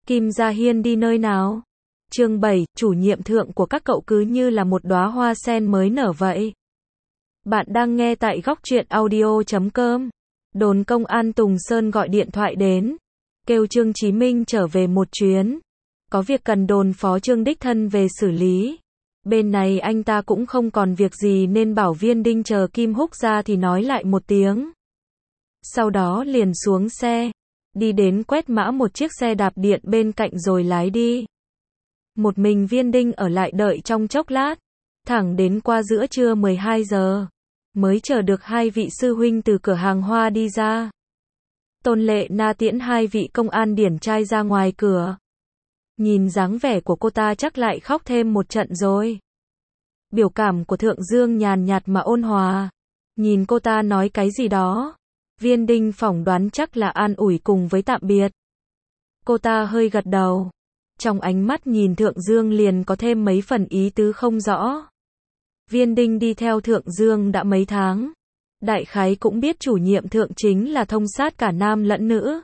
Kim Gia Hiên đi nơi nào? Chương 7, chủ nhiệm thượng của các cậu cứ như là một đóa hoa sen mới nở vậy. Bạn đang nghe tại góc truyện audio.com. Đồn công an Tùng Sơn gọi điện thoại đến, kêu Trương Chí Minh trở về một chuyến. Có việc cần đồn phó Trương đích thân về xử lý. Bên này anh ta cũng không còn việc gì nên bảo Viên Đinh chờ Kim Húc ra thì nói lại một tiếng. Sau đó liền xuống xe, đi đến quét mã một chiếc xe đạp điện bên cạnh rồi lái đi. Một mình Viên Đinh ở lại đợi trong chốc lát, thẳng đến qua giữa trưa 12 giờ, mới chờ được hai vị sư huynh từ cửa hàng hoa đi ra. Tôn Lệ Na tiễn hai vị công an điển trai ra ngoài cửa. Nhìn dáng vẻ của cô ta chắc lại khóc thêm một trận rồi. Biểu cảm của Thượng Dương nhàn nhạt mà ôn hòa. Nhìn cô ta nói cái gì đó, Viên Đinh phỏng đoán chắc là an ủi cùng với tạm biệt. Cô ta hơi gật đầu. Trong ánh mắt nhìn Thượng Dương liền có thêm mấy phần ý tứ không rõ. Viên Đinh đi theo Thượng Dương đã mấy tháng. Đại khái cũng biết chủ nhiệm Thượng chính là thông sát cả nam lẫn nữ.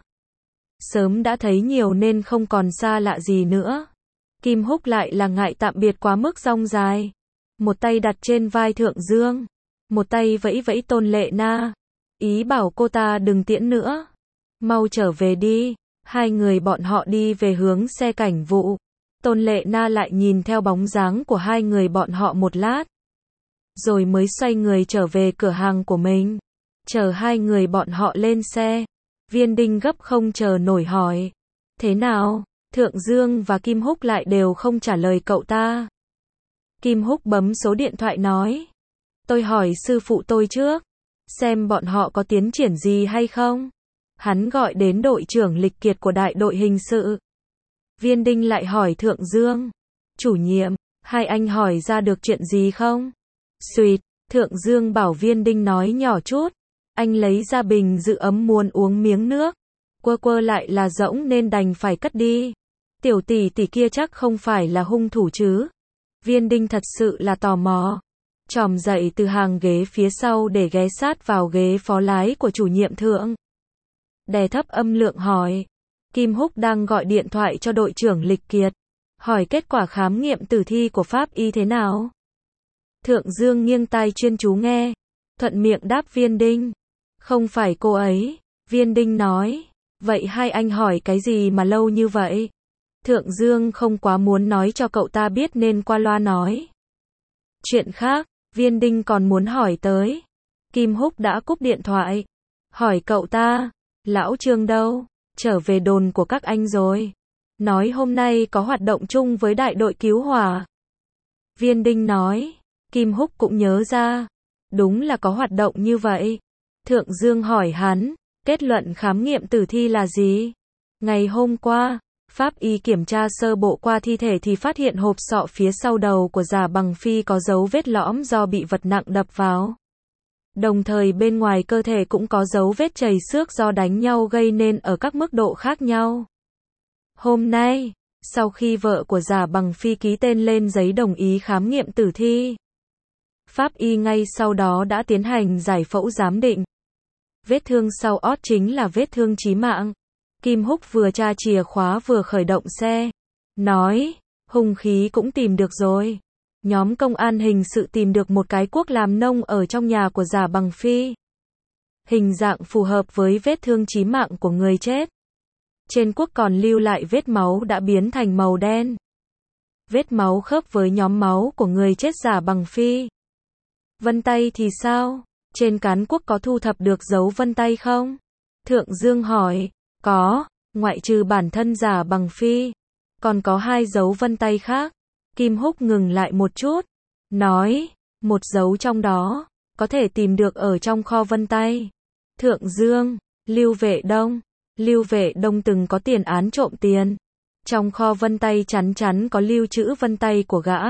Sớm đã thấy nhiều nên không còn xa lạ gì nữa. Kim Húc lại là ngại tạm biệt quá mức dong dài. Một tay đặt trên vai Thượng Dương, một tay vẫy vẫy Tôn Lệ Na, ý bảo cô ta đừng tiễn nữa. Mau trở về đi. Hai người bọn họ đi về hướng xe cảnh vụ. Tôn Lệ Na lại nhìn theo bóng dáng của hai người bọn họ một lát, rồi mới xoay người trở về cửa hàng của mình. Chờ hai người bọn họ lên xe, Viên Đinh gấp không chờ nổi hỏi. Thế nào? Thượng Dương và Kim Húc lại đều không trả lời cậu ta. Kim Húc bấm số điện thoại nói. Tôi hỏi sư phụ tôi trước, xem bọn họ có tiến triển gì hay không. Hắn gọi đến đội trưởng Lịch Kiệt của đại đội hình sự. Viên Đinh lại hỏi Thượng Dương. Chủ nhiệm, hai anh hỏi ra được chuyện gì không? Xuyệt, Thượng Dương bảo Viên Đinh nói nhỏ chút. Anh lấy ra bình giữ ấm muốn uống miếng nước. Quơ lại là rỗng nên đành phải cất đi. Tiểu tỷ tỷ kia chắc không phải là hung thủ chứ? Viên Đinh thật sự là tò mò. Chòm dậy từ hàng ghế phía sau để ghé sát vào ghế phó lái của chủ nhiệm Thượng. Đè thấp âm lượng hỏi. Kim Húc đang gọi điện thoại cho đội trưởng Lịch Kiệt. Hỏi kết quả khám nghiệm tử thi của pháp y thế nào? Thượng Dương nghiêng tai chuyên chú nghe. Thuận miệng đáp Viên Đinh. Không phải cô ấy. Viên Đinh nói. Vậy hai anh hỏi cái gì mà lâu như vậy? Thượng Dương không quá muốn nói cho cậu ta biết nên qua loa nói. Chuyện khác, Viên Đinh còn muốn hỏi tới. Kim Húc đã cúp điện thoại. Hỏi cậu ta. Lão Trương đâu? Trở về đồn của các anh rồi. Nói hôm nay có hoạt động chung với đại đội cứu hỏa. Viên Đinh nói. Kim Húc cũng nhớ ra. Đúng là có hoạt động như vậy. Thượng Dương hỏi hắn. Kết luận khám nghiệm tử thi là gì? Ngày hôm qua, pháp y kiểm tra sơ bộ qua thi thể thì phát hiện hộp sọ phía sau đầu của Già Bằng Phi có dấu vết lõm do bị vật nặng đập vào. Đồng thời bên ngoài cơ thể cũng có dấu vết chảy xước do đánh nhau gây nên ở các mức độ khác nhau. Hôm nay, sau khi vợ của Già Bằng Phi ký tên lên giấy đồng ý khám nghiệm tử thi, pháp y ngay sau đó đã tiến hành giải phẫu giám định. Vết thương sau ót chính là vết thương chí mạng. Kim Húc vừa tra chìa khóa vừa khởi động xe. Nói, hung khí cũng tìm được rồi. Nhóm công an hình sự tìm được một cái cuốc làm nông ở trong nhà của Già Bằng Phi. Hình dạng phù hợp với vết thương chí mạng của người chết. Trên cuốc còn lưu lại vết máu đã biến thành màu đen. Vết máu khớp với nhóm máu của người chết Già Bằng Phi. Vân tay thì sao? Trên cán cuốc có thu thập được dấu vân tay không? Thượng Dương hỏi. Có, ngoại trừ bản thân Già Bằng Phi. Còn có hai dấu vân tay khác. Kim Húc ngừng lại một chút. Nói, một dấu trong đó, có thể tìm được ở trong kho vân tay. Thượng Dương, Lưu Vệ Đông. Lưu Vệ Đông từng có tiền án trộm tiền. Trong kho vân tay chắn chắn có lưu trữ vân tay của gã.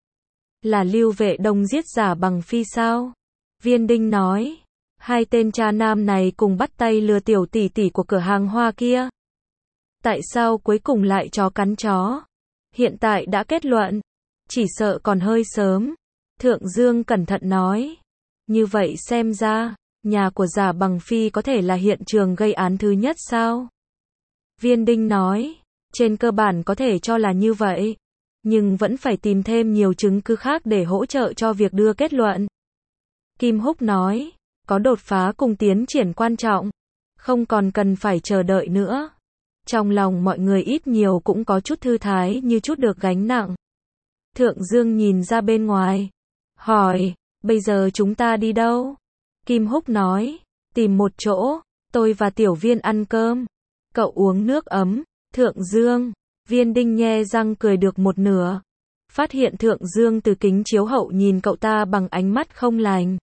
Là Lưu Vệ Đông giết Già Bằng Phi sao? Viên Đinh nói. Hai tên cha nam này cùng bắt tay lừa tiểu tỷ tỷ của cửa hàng hoa kia. Tại sao cuối cùng lại chó cắn chó? Hiện tại đã kết luận. Chỉ sợ còn hơi sớm. Thượng Dương cẩn thận nói. Như vậy xem ra, nhà của Già Bằng Phi có thể là hiện trường gây án thứ nhất sao? Viên Đinh nói. Trên cơ bản có thể cho là như vậy. Nhưng vẫn phải tìm thêm nhiều chứng cứ khác để hỗ trợ cho việc đưa kết luận. Kim Húc nói, có đột phá cùng tiến triển quan trọng. Không còn cần phải chờ đợi nữa. Trong lòng mọi người ít nhiều cũng có chút thư thái như chút được gánh nặng. Thượng Dương nhìn ra bên ngoài. Hỏi, bây giờ chúng ta đi đâu? Kim Húc nói, tìm một chỗ, tôi và Tiểu Viên ăn cơm. Cậu uống nước ấm. Thượng Dương, Viên Đinh nhe răng cười được một nửa. Phát hiện Thượng Dương từ kính chiếu hậu nhìn cậu ta bằng ánh mắt không lành.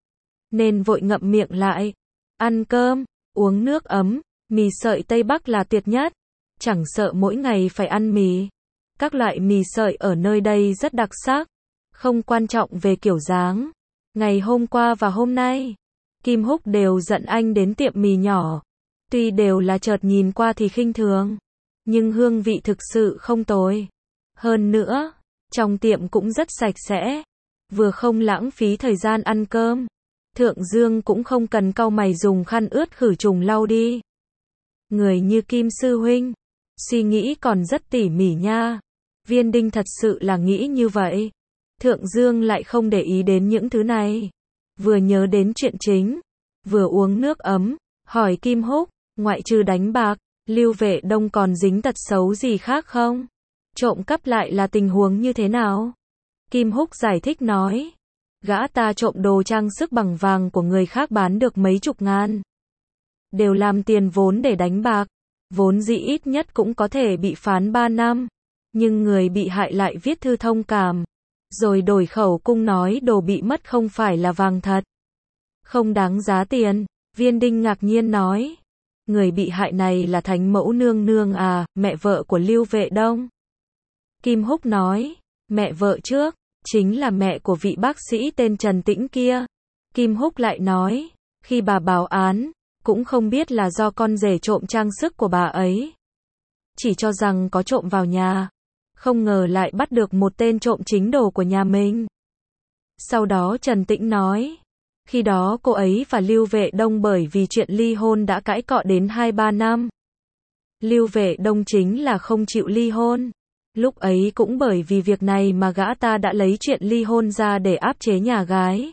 Nên vội ngậm miệng lại. Ăn cơm, uống nước ấm, mì sợi Tây Bắc là tuyệt nhất. Chẳng sợ mỗi ngày phải ăn mì. Các loại mì sợi ở nơi đây rất đặc sắc. Không quan trọng về kiểu dáng. Ngày hôm qua và hôm nay, Kim Húc đều dẫn anh đến tiệm mì nhỏ. Tuy đều là chợt nhìn qua thì khinh thường, nhưng hương vị thực sự không tồi. Hơn nữa, trong tiệm cũng rất sạch sẽ. Vừa không lãng phí thời gian ăn cơm. Thượng Dương cũng không cần cau mày dùng khăn ướt khử trùng lau đi. Người như Kim sư huynh, suy nghĩ còn rất tỉ mỉ nha. Viên Đinh thật sự là nghĩ như vậy. Thượng Dương lại không để ý đến những thứ này. Vừa nhớ đến chuyện chính, vừa uống nước ấm, hỏi Kim Húc, ngoại trừ đánh bạc, Lưu Vệ Đông còn dính tật xấu gì khác không? Trộm cắp lại là tình huống như thế nào? Kim Húc giải thích nói, gã ta trộm đồ trang sức bằng vàng của người khác bán được mấy chục ngàn. Đều làm tiền vốn để đánh bạc, vốn dĩ ít nhất cũng có thể bị phán 3 năm. Nhưng người bị hại lại viết thư thông cảm, rồi đổi khẩu cung nói đồ bị mất không phải là vàng thật. Không đáng giá tiền. Viên Đinh ngạc nhiên nói, người bị hại này là Thánh Mẫu Nương Nương à, mẹ vợ của Lưu Vệ Đông. Kim Húc nói, mẹ vợ trước, chính là mẹ của vị bác sĩ tên Trần Tĩnh kia. Kim Húc lại nói, khi bà báo án, cũng không biết là do con rể trộm trang sức của bà ấy. Chỉ cho rằng có trộm vào nhà. Không ngờ lại bắt được một tên trộm chính đồ của nhà mình. Sau đó Trần Tĩnh nói, khi đó cô ấy và Lưu Vệ Đông bởi vì chuyện ly hôn đã cãi cọ đến 2-3 năm. Lưu Vệ Đông chính là không chịu ly hôn. Lúc ấy cũng bởi vì việc này mà gã ta đã lấy chuyện ly hôn ra để áp chế nhà gái.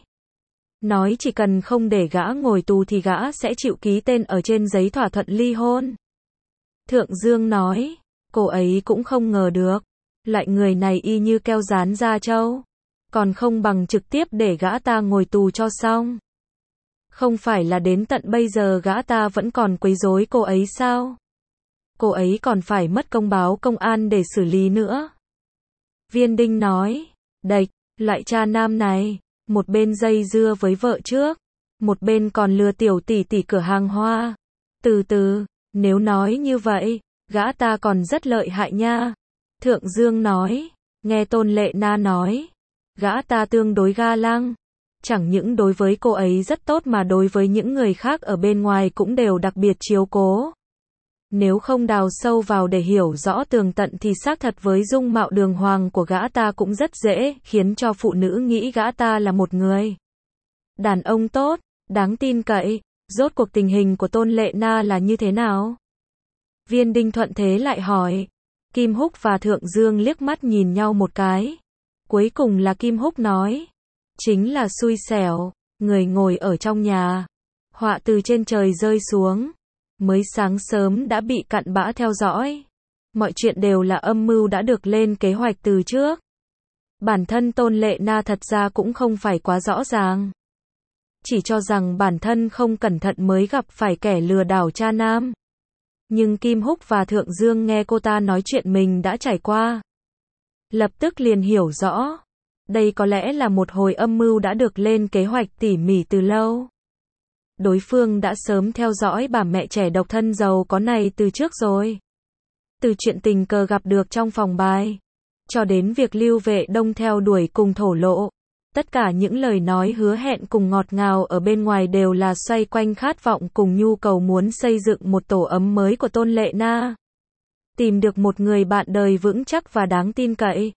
Nói chỉ cần không để gã ngồi tù thì gã sẽ chịu ký tên ở trên giấy thỏa thuận ly hôn. Thượng Dương nói, cô ấy cũng không ngờ được. Loại người này y như keo dán da trâu. Còn không bằng trực tiếp để gã ta ngồi tù cho xong. Không phải là đến tận bây giờ gã ta vẫn còn quấy rối cô ấy sao? Cô ấy còn phải mất công báo công an để xử lý nữa. Viên Đinh nói, đệch, loại cha nam này, một bên dây dưa với vợ trước, một bên còn lừa tiểu tỷ tỷ cửa hàng hoa. Từ từ, nếu nói như vậy, gã ta còn rất lợi hại nha. Thượng Dương nói, nghe Tôn Lệ Na nói, gã ta tương đối ga lăng. Chẳng những đối với cô ấy rất tốt mà đối với những người khác ở bên ngoài cũng đều đặc biệt chiếu cố. Nếu không đào sâu vào để hiểu rõ tường tận thì xác thật với dung mạo đường hoàng của gã ta cũng rất dễ khiến cho phụ nữ nghĩ gã ta là một người đàn ông tốt, đáng tin cậy. Rốt cuộc tình hình của Tôn Lệ Na là như thế nào? Viên Đinh thuận thế lại hỏi. Kim Húc và Thượng Dương liếc mắt nhìn nhau một cái. Cuối cùng là Kim Húc nói. Chính là xui xẻo, người ngồi ở trong nhà. Họa từ trên trời rơi xuống. Mới sáng sớm đã bị cặn bã theo dõi. Mọi chuyện đều là âm mưu đã được lên kế hoạch từ trước. Bản thân Tôn Lệ Na thật ra cũng không phải quá rõ ràng. Chỉ cho rằng bản thân không cẩn thận mới gặp phải kẻ lừa đảo cha nam. Nhưng Kim Húc và Thượng Dương nghe cô ta nói chuyện mình đã trải qua. Lập tức liền hiểu rõ. Đây có lẽ là một hồi âm mưu đã được lên kế hoạch tỉ mỉ từ lâu. Đối phương đã sớm theo dõi bà mẹ trẻ độc thân giàu có này từ trước rồi. Từ chuyện tình cờ gặp được trong phòng bài, cho đến việc Lưu Vệ Đông theo đuổi cùng thổ lộ. Tất cả những lời nói hứa hẹn cùng ngọt ngào ở bên ngoài đều là xoay quanh khát vọng cùng nhu cầu muốn xây dựng một tổ ấm mới của Tôn Lệ Na. Tìm được một người bạn đời vững chắc và đáng tin cậy.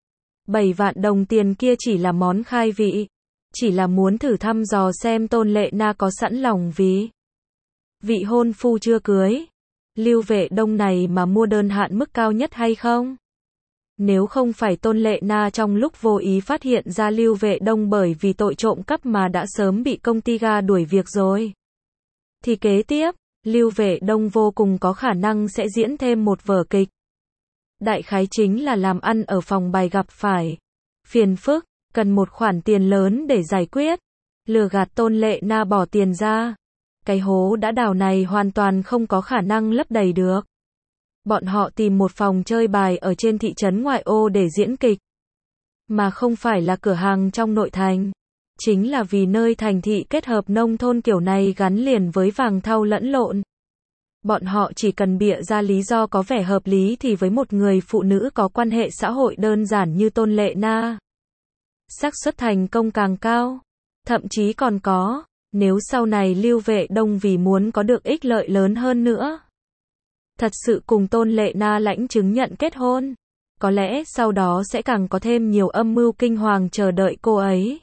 7 vạn đồng tiền kia chỉ là món khai vị. Chỉ là muốn thử thăm dò xem Tôn Lệ Na có sẵn lòng vì vị hôn phu chưa cưới. Lưu Vệ Đông này mà mua đơn hạn mức cao nhất hay không? Nếu không phải Tôn Lệ Na trong lúc vô ý phát hiện ra Lưu Vệ Đông bởi vì tội trộm cắp mà đã sớm bị công ty ga đuổi việc rồi. Thì kế tiếp, Lưu Vệ Đông vô cùng có khả năng sẽ diễn thêm một vở kịch. Đại khái chính là làm ăn ở phòng bài gặp phải phiền phức, cần một khoản tiền lớn để giải quyết. Lừa gạt Tôn Lệ Na bỏ tiền ra. Cái hố đã đào này hoàn toàn không có khả năng lấp đầy được. Bọn họ tìm một phòng chơi bài ở trên thị trấn ngoại ô để diễn kịch. Mà không phải là cửa hàng trong nội thành. Chính là vì nơi thành thị kết hợp nông thôn kiểu này gắn liền với vàng thau lẫn lộn. Bọn họ chỉ cần bịa ra lý do có vẻ hợp lý thì với một người phụ nữ có quan hệ xã hội đơn giản như Tôn Lệ Na, xác suất thành công càng cao. Thậm chí còn có, nếu sau này Lưu Vệ Đông vì muốn có được ích lợi lớn hơn nữa, thật sự cùng Tôn Lệ Na lãnh chứng nhận kết hôn, có lẽ sau đó sẽ càng có thêm nhiều âm mưu kinh hoàng chờ đợi cô ấy.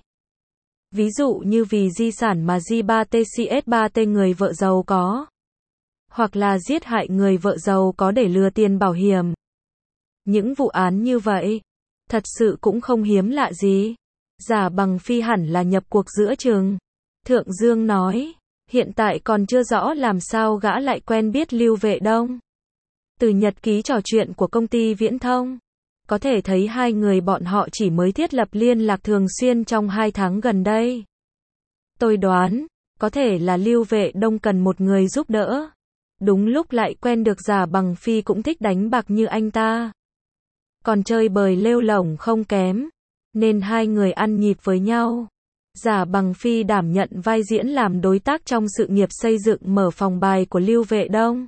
Ví dụ như vì di sản mà J3TCS3T người vợ giàu có, hoặc là giết hại người vợ giàu có để lừa tiền bảo hiểm. Những vụ án như vậy, thật sự cũng không hiếm lạ gì. Giả Bằng Phi hẳn là nhập cuộc giữa chừng. Thượng Dương nói, hiện tại còn chưa rõ làm sao gã lại quen biết Lưu Vệ Đông. Từ nhật ký trò chuyện của công ty viễn thông, có thể thấy hai người bọn họ chỉ mới thiết lập liên lạc thường xuyên trong 2 tháng gần đây. Tôi đoán, có thể là Lưu Vệ Đông cần một người giúp đỡ. Đúng lúc lại quen được Giả Bằng Phi cũng thích đánh bạc như anh ta. Còn chơi bời lêu lổng không kém. Nên hai người ăn nhịp với nhau. Giả Bằng Phi đảm nhận vai diễn làm đối tác trong sự nghiệp xây dựng mở phòng bài của Lưu Vệ Đông.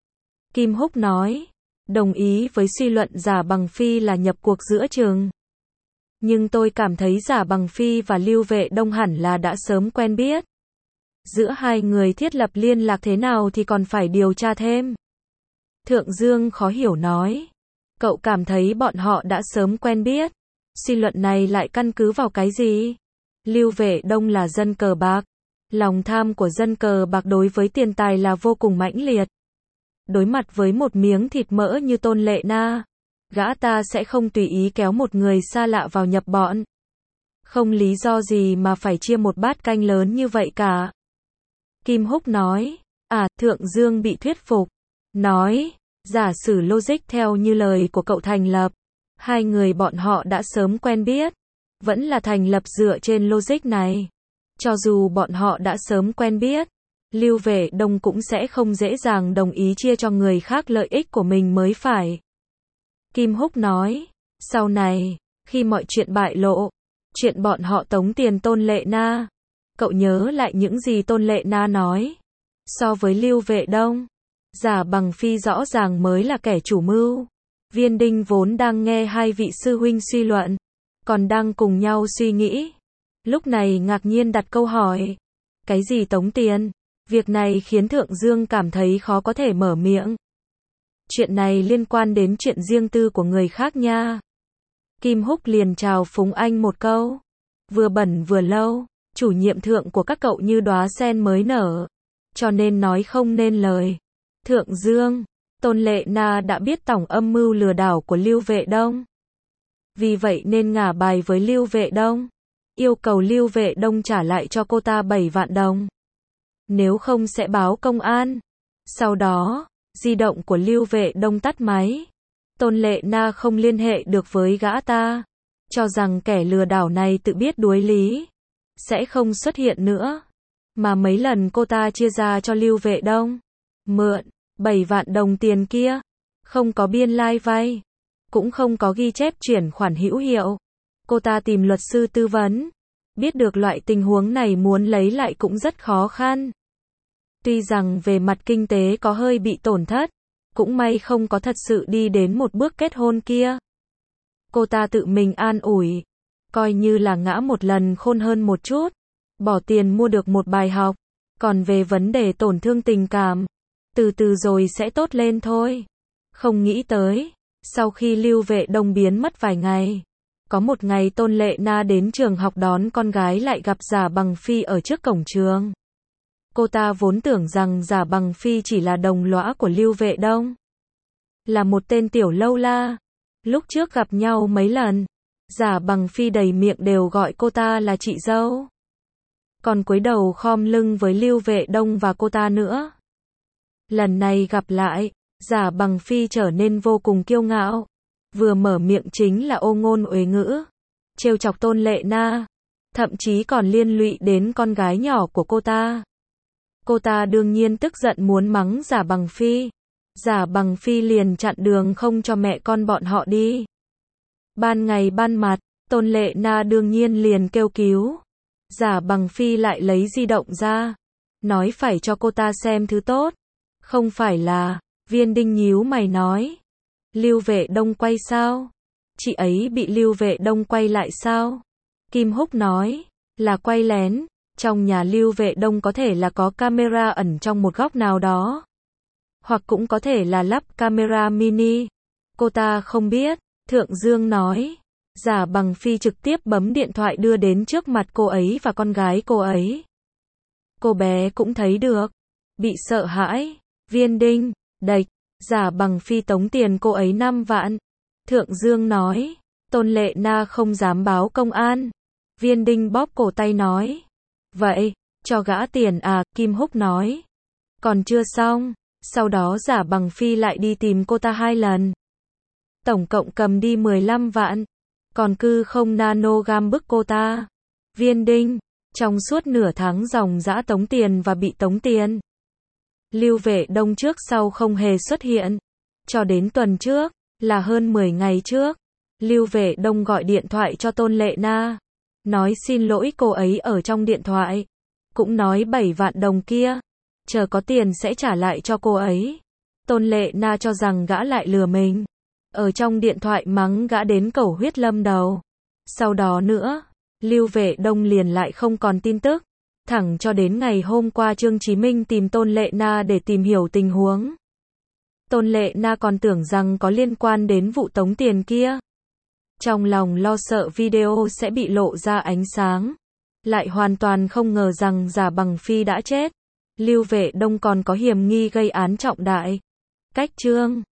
Kim Húc nói, đồng ý với suy luận Giả Bằng Phi là nhập cuộc giữa chừng. Nhưng tôi cảm thấy Giả Bằng Phi và Lưu Vệ Đông hẳn là đã sớm quen biết. Giữa hai người thiết lập liên lạc thế nào thì còn phải điều tra thêm. Thượng Dương khó hiểu nói, cậu cảm thấy bọn họ đã sớm quen biết. Suy luận này lại căn cứ vào cái gì? Lưu Vệ Đông là dân cờ bạc. Lòng tham của dân cờ bạc đối với tiền tài là vô cùng mãnh liệt. Đối mặt với một miếng thịt mỡ như Tôn Lệ Na, gã ta sẽ không tùy ý kéo một người xa lạ vào nhập bọn. Không lý do gì mà phải chia một bát canh lớn như vậy cả. Kim Húc nói, Thượng Dương bị thuyết phục. Nói, giả sử logic theo như lời của cậu thành lập. Hai người bọn họ đã sớm quen biết. Vẫn là thành lập dựa trên logic này. Cho dù bọn họ đã sớm quen biết, Lưu Vệ Đông cũng sẽ không dễ dàng đồng ý chia cho người khác lợi ích của mình mới phải. Kim Húc nói, sau này, khi mọi chuyện bại lộ, chuyện bọn họ tống tiền Tôn Lệ Na, cậu nhớ lại những gì Tôn Lệ Na nói. So với Lưu Vệ Đông, Giả Bằng Phi rõ ràng mới là kẻ chủ mưu. Viên Đinh vốn đang nghe hai vị sư huynh suy luận, còn đang cùng nhau suy nghĩ. Lúc này ngạc nhiên đặt câu hỏi. Cái gì tống tiền? Việc này khiến Thượng Dương cảm thấy khó có thể mở miệng. Chuyện này liên quan đến chuyện riêng tư của người khác nha. Kim Húc liền chào phúng anh một câu. Vừa bẩn vừa lâu, chủ nhiệm thượng của các cậu như đóa sen mới nở. Cho nên nói không nên lời. Thượng Dương, Tôn Lệ Na đã biết tổng âm mưu lừa đảo của Lưu Vệ Đông. Vì vậy nên ngả bài với Lưu Vệ Đông. Yêu cầu Lưu Vệ Đông trả lại cho cô ta 7 vạn đồng. Nếu không sẽ báo công an. Sau đó, di động của Lưu Vệ Đông tắt máy. Tôn Lệ Na không liên hệ được với gã ta. Cho rằng kẻ lừa đảo này tự biết đuối lý. Sẽ không xuất hiện nữa. Mà mấy lần cô ta chia ra cho Lưu Vệ Đông. Mượn 7 vạn đồng tiền kia. Không có biên lai vay. Cũng không có ghi chép chuyển khoản hữu hiệu. Cô ta tìm luật sư tư vấn. Biết được loại tình huống này muốn lấy lại cũng rất khó khăn. Tuy rằng về mặt kinh tế có hơi bị tổn thất. Cũng may không có thật sự đi đến một bước kết hôn kia. Cô ta tự mình an ủi. Coi như là ngã một lần khôn hơn một chút. Bỏ tiền mua được một bài học. Còn về vấn đề tổn thương tình cảm, từ từ rồi sẽ tốt lên thôi. Không nghĩ tới, sau khi Lưu Vệ Đông biến mất vài ngày, có một ngày Tôn Lệ Na đến trường học đón con gái lại gặp Giả Bằng Phi ở trước cổng trường. Cô ta vốn tưởng rằng Giả Bằng Phi chỉ là đồng lõa của Lưu Vệ Đông. Là một tên tiểu lâu la. Lúc trước gặp nhau mấy lần, Giả Bằng Phi đầy miệng đều gọi cô ta là chị dâu. Còn cúi đầu khom lưng với Lưu Vệ Đông và cô ta nữa. Lần này gặp lại, Giả Bằng Phi trở nên vô cùng kiêu ngạo. Vừa mở miệng chính là ô ngôn uế ngữ, trêu chọc Tôn Lệ Na, thậm chí còn liên lụy đến con gái nhỏ của cô ta. Cô ta đương nhiên tức giận muốn mắng Giả Bằng Phi. Giả Bằng Phi liền chặn đường không cho mẹ con bọn họ đi. Ban ngày ban mặt, Tôn Lệ Na đương nhiên liền kêu cứu. Giả Bằng Phi lại lấy di động ra, nói phải cho cô ta xem thứ tốt. Không phải là, Viên Đinh nhíu mày nói. Lưu Vệ Đông quay sao? Chị ấy bị Lưu Vệ Đông quay lại sao? Kim Húc nói, là quay lén. Trong nhà Lưu Vệ Đông có thể là có camera ẩn trong một góc nào đó. Hoặc cũng có thể là lắp camera mini. Cô ta không biết. Thượng Dương nói. Giả Bằng Phi trực tiếp bấm điện thoại đưa đến trước mặt cô ấy và con gái cô ấy. Cô bé cũng thấy được. Bị sợ hãi. Viên Đinh, đạch. Giả Bằng Phi tống tiền cô ấy 5 vạn. Thượng Dương nói. Tôn Lệ Na không dám báo công an. Viên Đinh bóp cổ tay nói. Vậy, cho gã tiền à, Kim Húc nói. Còn chưa xong. Sau đó Giả Bằng Phi lại đi tìm cô ta 2 lần. Tổng cộng cầm đi 15 vạn. Còn cư không nanogam bức cô ta. Viên Đinh, trong suốt nửa tháng dòng dã tống tiền và bị tống tiền. Lưu Vệ Đông trước sau không hề xuất hiện. Cho đến tuần trước, là hơn 10 ngày trước, Lưu Vệ Đông gọi điện thoại cho Tôn Lệ Na. Nói xin lỗi cô ấy ở trong điện thoại. Cũng nói 7 vạn đồng kia, chờ có tiền sẽ trả lại cho cô ấy. Tôn Lệ Na cho rằng gã lại lừa mình. Ở trong điện thoại mắng gã đến cầu huyết lâm đầu. Sau đó nữa, Lưu Vệ Đông liền lại không còn tin tức. Thẳng cho đến ngày hôm qua Trương Chí Minh tìm Tôn Lệ Na để tìm hiểu tình huống. Tôn Lệ Na còn tưởng rằng có liên quan đến vụ tống tiền kia. Trong lòng lo sợ video sẽ bị lộ ra ánh sáng. Lại hoàn toàn không ngờ rằng Giả Bằng Phi đã chết. Lưu Vệ Đông còn có hiểm nghi gây án trọng đại. Cách chương